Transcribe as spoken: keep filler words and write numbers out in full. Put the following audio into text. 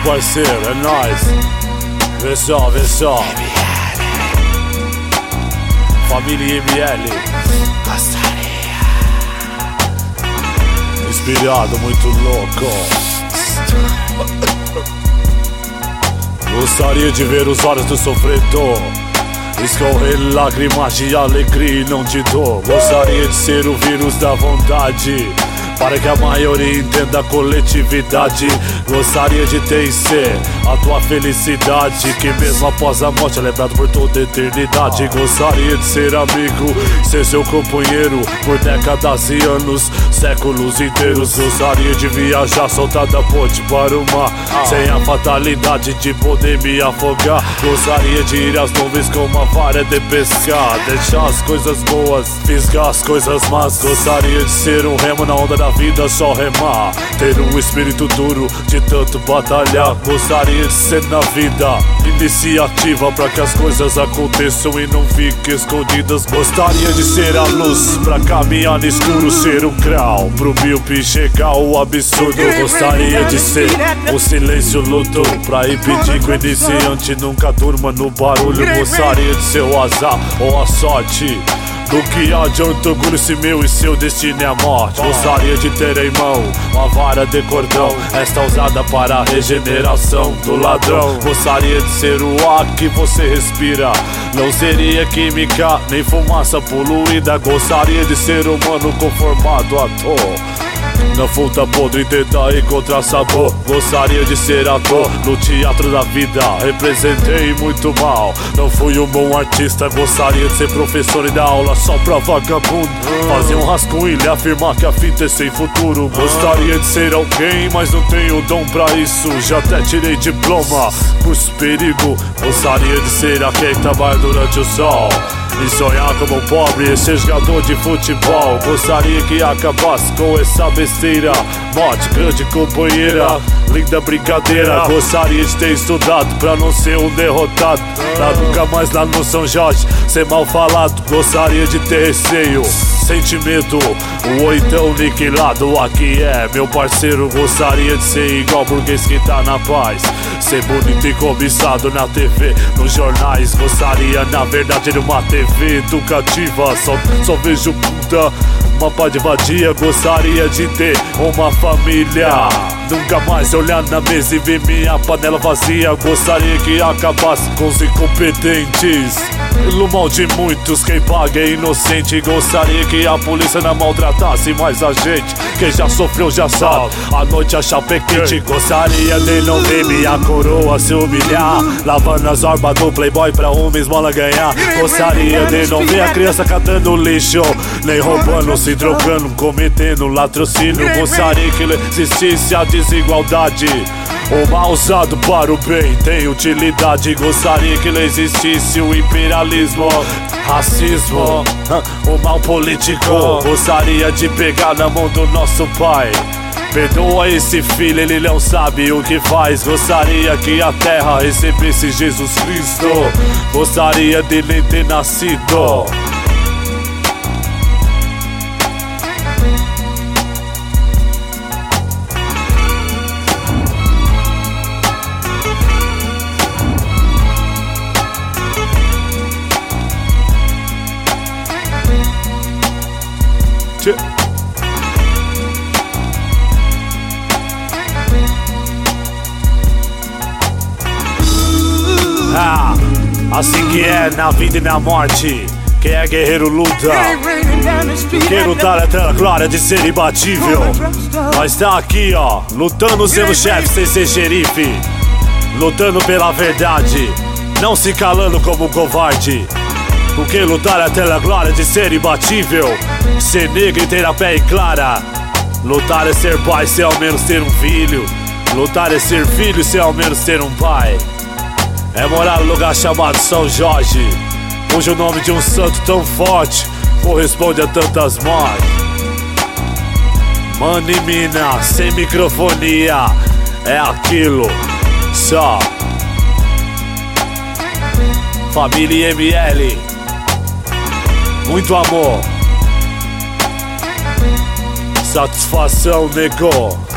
parceiro, é nóis. Vê só, vê só. Família M L. Gostaria. Inspirado, muito louco. Gostaria de ver os olhos do sofredor escorrer lágrimas de alegria e não de dor. Gostaria de ser o vírus da vontade, para que a maioria entenda a coletividade. Gostaria de ter em ser a tua felicidade, que mesmo após a morte é lembrado por toda a eternidade. Gostaria de ser amigo, ser seu companheiro por décadas e anos, séculos inteiros. Gostaria de viajar, soltar da ponte para o mar, sem a fatalidade de poder me afogar. Gostaria de ir às nuvens com uma vara de pescar, deixar as coisas boas, fisgar as coisas más. Gostaria de ser um remo na onda da vida, só remar, ter um espírito duro de tanto batalhar. Gostaria de ser na vida iniciativa, pra que as coisas aconteçam e não fiquem escondidas. Gostaria de ser a luz pra caminhar no escuro, ser um grau pro míope chegar o absurdo. Gostaria de ser o silêncio luto, pra impedir que o iniciante nunca durma no barulho. Gostaria de ser o azar ou a sorte, do que adianta orgulho se meu e seu destino é a morte. Gostaria de ter em mão uma vara de cordão, esta usada para a regeneração do ladrão. Gostaria de ser o ar que você respira, não seria química nem fumaça poluída. Gostaria de ser humano conformado à toa, na fruta podre tentar encontrar sabor. Gostaria de ser ator no teatro da vida, representei muito mal, não fui um bom artista. Gostaria de ser professor e dar aula só pra vagabundo, fazer um rascunho e afirmar que a fita é sem futuro. Gostaria de ser alguém, mas não tenho dom pra isso, já até tirei diploma, curso perigo. Gostaria de ser aquele que trabalha durante o sol e sonhar como um pobre e ser jogador de futebol. Gostaria que acabasse com essa besteira, morte, grande companheira, linda brincadeira. Gostaria de ter estudado pra não ser um derrotado, pra nunca mais lá no São Jorge ser mal falado. Gostaria de ter receio, sentimento, ou então niquelado. Aqui é meu parceiro. Gostaria de ser igual burguês que tá na paz, ser bonito e cobiçado na T V, nos jornais. Gostaria na verdade de uma T V educativa, só, só vejo puta, uma pá de vadia. Gostaria de ter uma família, nunca mais olhar na mesa e ver minha panela vazia. Gostaria que acabasse com os incompetentes, pelo mal de muitos quem paga é inocente. Gostaria que a polícia não maltratasse mais a gente, quem já sofreu já sabe, a noite achar quente. Gostaria de não ver minha coroa se humilhar, lavando as orbas do playboy pra uma esmola ganhar. Gostaria de não ver a criança catando lixo, nem roubando, se drogando, cometendo latrocínio. Gostaria que existisse a desigualdade, o mal usado para o bem tem utilidade. Gostaria que não existisse o imperialismo, racismo, o mal político. Gostaria de pegar na mão do nosso pai, perdoa esse filho, ele não sabe o que faz. Gostaria que a terra recebesse Jesus Cristo, gostaria de nem ter nascido. Ah, assim que é na vida e na morte, quem é guerreiro luta, quem lutar é tela clara de ser imbatível. Nós tá aqui ó, lutando sendo chefe sem ser xerife, lutando pela verdade, não se calando como um covarde. Porque lutar é ter a glória de ser imbatível, ser negro e ter a pele clara. Lutar é ser pai, se ao menos ter um filho. Lutar é ser filho, se ao menos ter um pai. É morar no lugar chamado São Jorge, cujo nome de um santo tão forte corresponde a tantas mortes. Mano e mina, sem microfonia, é aquilo só. Família M L, muito amor, satisfação, nego.